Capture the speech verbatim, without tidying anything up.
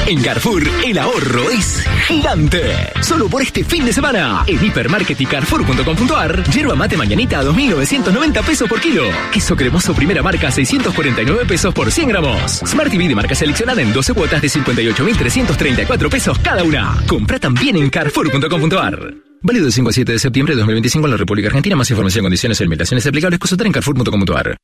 En Carrefour, el ahorro es gigante. Solo por este fin de semana, en Hipermarket y Carrefour punto com punto ar, yerba mate mañanita a dos mil novecientos noventa pesos por kilo. Queso cremoso primera marca a seiscientos cuarenta y nueve pesos por cien gramos. Smart T V de marca seleccionada en doce cuotas de cincuenta y ocho mil trescientos treinta y cuatro pesos cada una. Compra también en Carrefour punto com punto ar. Válido del cinco al siete de septiembre de dos mil veinticinco en la República Argentina. Más información, condiciones y limitaciones aplicables. Consultar en Carrefour punto com punto ar.